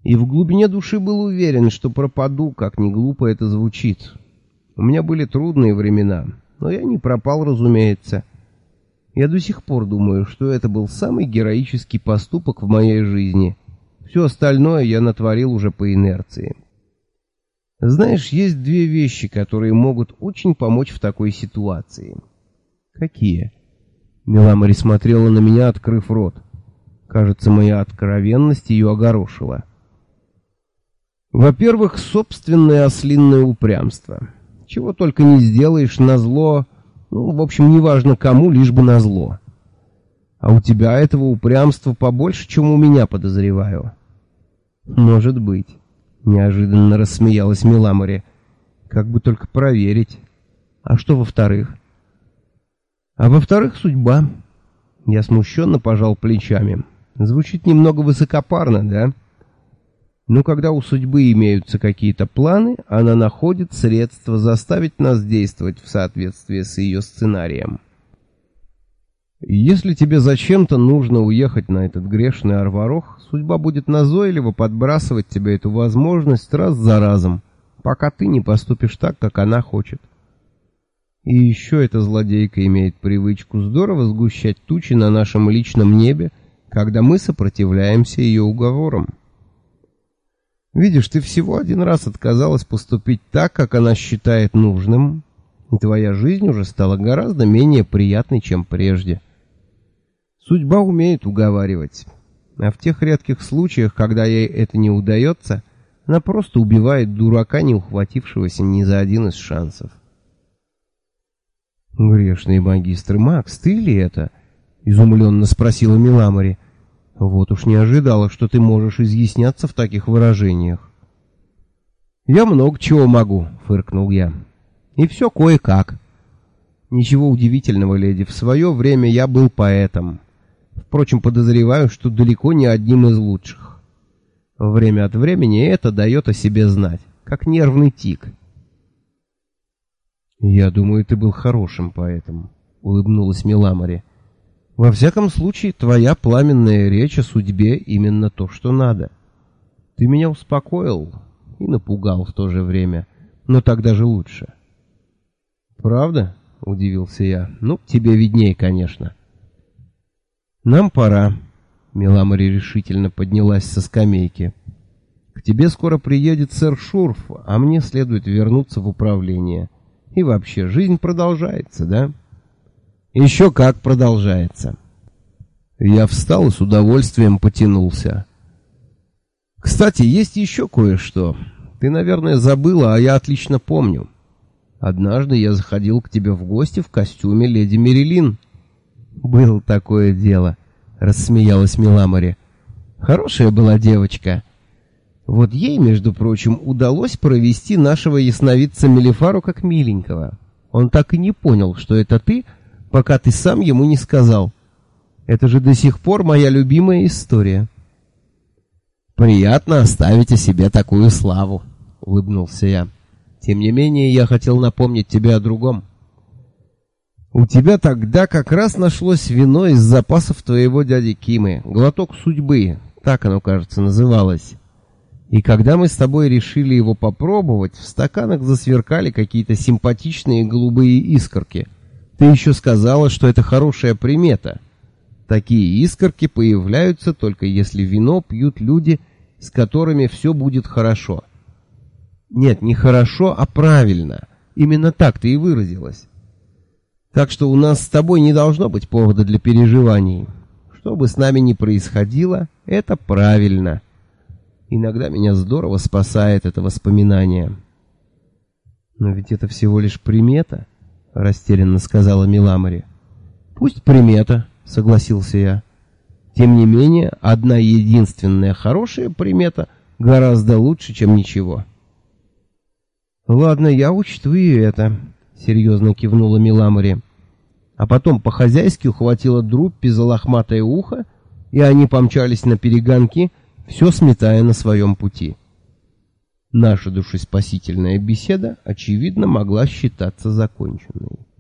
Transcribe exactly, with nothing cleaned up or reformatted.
И в глубине души был уверен, что пропаду, как ни глупо это звучит. У меня были трудные времена, но я не пропал, разумеется. Я до сих пор думаю, что это был самый героический поступок в моей жизни. Все остальное я натворил уже по инерции. Знаешь, есть две вещи, которые могут очень помочь в такой ситуации. Какие? Миламари смотрела на меня, открыв рот. Кажется, моя откровенность ее огорошила. Во-первых, собственное ослинное упрямство. Чего только не сделаешь назло, ну, в общем, неважно кому, лишь бы назло. А у тебя этого упрямства побольше, чем у меня, подозреваю. Может быть. Неожиданно рассмеялась Миламари. Как бы только проверить. А что во-вторых? А во-вторых, судьба. Я смущенно пожал плечами. Звучит немного высокопарно, да? Но когда у судьбы имеются какие-то планы, она находит средства заставить нас действовать в соответствии с ее сценарием. Если тебе зачем-то нужно уехать на этот грешный Арварох, судьба будет назойливо подбрасывать тебе эту возможность раз за разом, пока ты не поступишь так, как она хочет. И еще эта злодейка имеет привычку здорово сгущать тучи на нашем личном небе, когда мы сопротивляемся ее уговорам. Видишь, ты всего один раз отказалась поступить так, как она считает нужным, и твоя жизнь уже стала гораздо менее приятной, чем прежде. Судьба умеет уговаривать, а в тех редких случаях, когда ей это не удается, она просто убивает дурака, не ухватившегося ни за один из шансов. «Грешный магистр Макс, ты ли это?» — изумленно спросила Миламари. «Вот уж не ожидала, что ты можешь изъясняться в таких выражениях». «Я много чего могу», — фыркнул я. «И все кое-как». «Ничего удивительного, леди, в свое время я был поэтом. Впрочем, подозреваю, что далеко не одним из лучших. Время от времени это дает о себе знать, как нервный тик». «Я думаю, ты был хорошим поэтом», — улыбнулась Миламари. «Во всяком случае, твоя пламенная речь о судьбе именно то, что надо. Ты меня успокоил и напугал в то же время, но так даже лучше». «Правда?» — удивился я. «Ну, тебе видней, конечно». «Нам пора», — Миламари решительно поднялась со скамейки. «К тебе скоро приедет сэр Шурф, а мне следует вернуться в управление. И вообще, жизнь продолжается, да?» «Еще как продолжается». Я встал и с удовольствием потянулся. «Кстати, есть еще кое-что. Ты, наверное, забыла, а я отлично помню. Однажды я заходил к тебе в гости в костюме леди Мерилин». «Было такое дело», — рассмеялась Миламари. «Хорошая была девочка. Вот ей, между прочим, удалось провести нашего ясновидца Мелифару как миленького. Он так и не понял, что это ты, пока ты сам ему не сказал. Это же до сих пор моя любимая история». «Приятно оставить о себе такую славу», — улыбнулся я. «Тем не менее, я хотел напомнить тебе о другом. У тебя тогда как раз нашлось вино из запасов твоего дяди Кимы, глоток судьбы, так оно, кажется, называлось. И когда мы с тобой решили его попробовать, в стаканах засверкали какие-то симпатичные голубые искорки. Ты еще сказала, что это хорошая примета. Такие искорки появляются только если вино пьют люди, с которыми все будет хорошо». «Нет, не хорошо, а правильно. Именно так ты и выразилась. Так что у нас с тобой не должно быть повода для переживаний. Что бы с нами ни происходило, это правильно. Иногда меня здорово спасает это воспоминание». «Но ведь это всего лишь примета», — растерянно сказала Миламари. «Пусть примета», — согласился я. «Тем не менее, одна единственная хорошая примета гораздо лучше, чем ничего». «Ладно, я учту и это», — серьезно кивнула Миламари. А потом по-хозяйски ухватила Друппи за лохматое ухо, и они помчались на перегонки, все сметая на своем пути. Наша душеспасительная беседа, очевидно, могла считаться законченной.